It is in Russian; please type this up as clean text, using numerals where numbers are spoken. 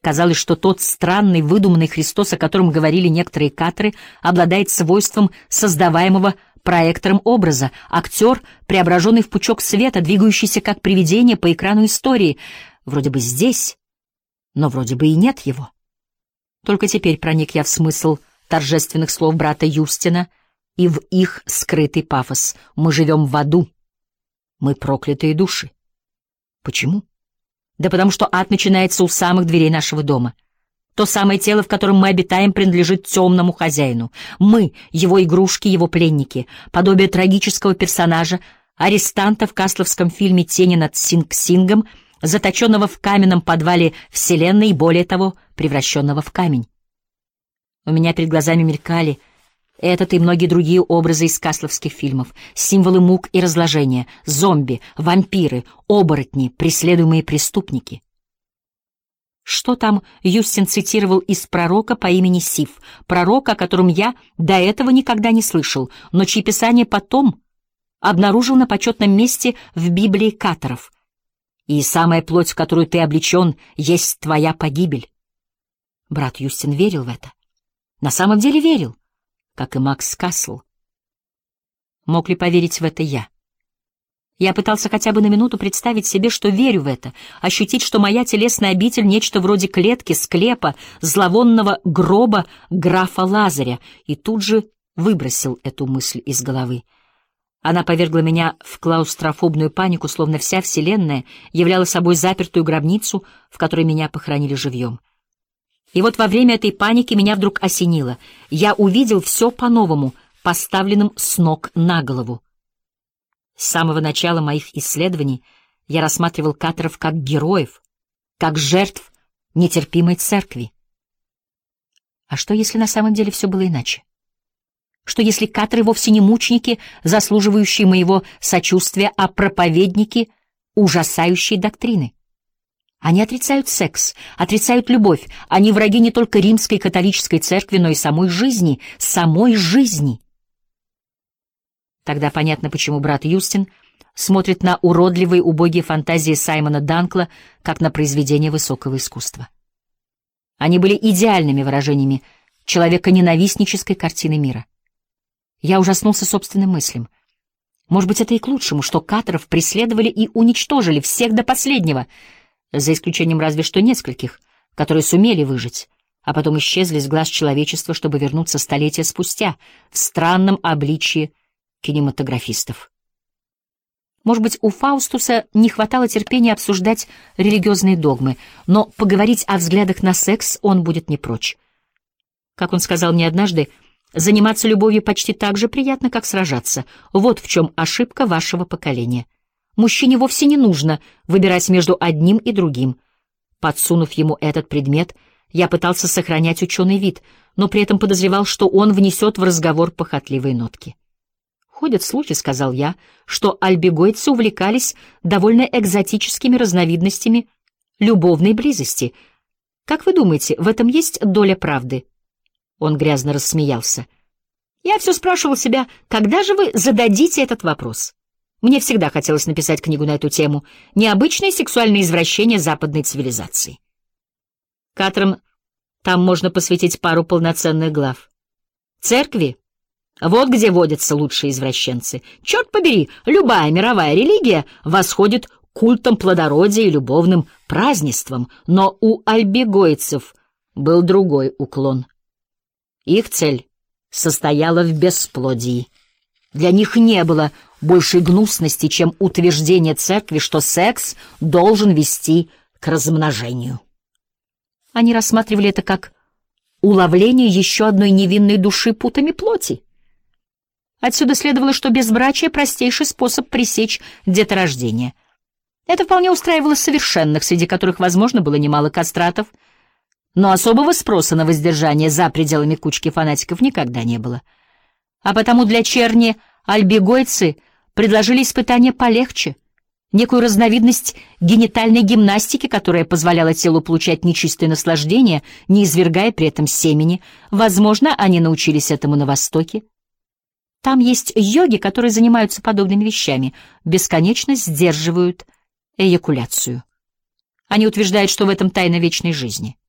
оказалось, что тот странный выдуманный Христос, о котором говорили некоторые каторы, обладает свойством создаваемого проектором образа, актер, преображенный в пучок света, двигающийся как привидение по экрану истории. Вроде бы здесь, но вроде бы и нет его. Только теперь проник я в смысл торжественных слов брата Юстина и в их скрытый пафос. Мы живем в аду. Мы проклятые души. Почему? Да потому что ад начинается у самых дверей нашего дома. То самое тело, в котором мы обитаем, принадлежит темному хозяину. Мы — его игрушки, его пленники, подобие трагического персонажа, арестанта в касловском фильме «Тени над Синг-Сингом», заточенного в каменном подвале вселенной и, более того, превращенного в камень. У меня перед глазами мелькали этот и многие другие образы из касловских фильмов, символы мук и разложения, зомби, вампиры, оборотни, преследуемые преступники. Что там Юстин цитировал из пророка по имени Сиф, пророка, о котором я до этого никогда не слышал, но чьи писания потом обнаружил на почетном месте в Библии каторов. И самая плоть, в которую ты облечен, есть твоя погибель. Брат Юстин верил в это. На самом деле верил, как и Макс Кассел. Мог ли поверить в это я? Я пытался хотя бы на минуту представить себе, что верю в это, ощутить, что моя телесная обитель — нечто вроде клетки, склепа, зловонного гроба графа Лазаря, и тут же выбросил эту мысль из головы. Она повергла меня в клаустрофобную панику, словно вся Вселенная являла собой запертую гробницу, в которой меня похоронили живьем. И вот во время этой паники меня вдруг осенило. Я увидел все по-новому, поставленным с ног на голову. С самого начала моих исследований я рассматривал каторов как героев, как жертв нетерпимой церкви. А что, если на самом деле все было иначе? Что, если каторы вовсе не мученики, заслуживающие моего сочувствия, а проповедники ужасающей доктрины? Они отрицают секс, отрицают любовь, они враги не только римской католической церкви, но и самой жизни, самой жизни. Тогда понятно, почему брат Юстин смотрит на уродливые, убогие фантазии Саймона Данкла как на произведение высокого искусства. Они были идеальными выражениями человеконенавистнической картины мира. Я ужаснулся собственным мыслям. Может быть, это и к лучшему, что каторов преследовали и уничтожили всех до последнего, за исключением разве что нескольких, которые сумели выжить, а потом исчезли с глаз человечества, чтобы вернуться столетия спустя в странном обличье кинематографистов. Может быть, у Фаустуса не хватало терпения обсуждать религиозные догмы, но поговорить о взглядах на секс он будет не прочь. Как он сказал мне однажды, заниматься любовью почти так же приятно, как сражаться. Вот в чем ошибка вашего поколения. Мужчине вовсе не нужно выбирать между одним и другим. Подсунув ему этот предмет, я пытался сохранять ученый вид, но при этом подозревал, что он внесет в разговор похотливые нотки. «Ходят слухи, — сказал я, — что альбегойцы увлекались довольно экзотическими разновидностями любовной близости. Как вы думаете, в этом есть доля правды?» Он грязно рассмеялся. «Я все спрашивал себя, когда же вы зададите этот вопрос? Мне всегда хотелось написать книгу на эту тему «Необычные сексуальные извращения западной цивилизации». Каторам там можно посвятить пару полноценных глав. Церкви — вот где водятся лучшие извращенцы. Черт побери, любая мировая религия восходит к культам плодородия и любовным празднествам, но у альбегойцев был другой уклон. Их цель состояла в бесплодии. Для них не было большей гнусности, чем утверждение церкви, что секс должен вести к размножению. Они рассматривали это как уловление еще одной невинной души путами плоти. Отсюда следовало, что безбрачие — простейший способ пресечь деторождение. Это вполне устраивало совершенных, среди которых, возможно, было немало кастратов, но особого спроса на воздержание за пределами кучки фанатиков никогда не было. А потому для черни альбегойцы предложили испытание полегче, некую разновидность генитальной гимнастики, которая позволяла телу получать нечистое наслаждение, не извергая при этом семени. Возможно, они научились этому на Востоке. Там есть йоги, которые занимаются подобными вещами, бесконечно сдерживают эякуляцию. Они утверждают, что в этом тайна вечной жизни.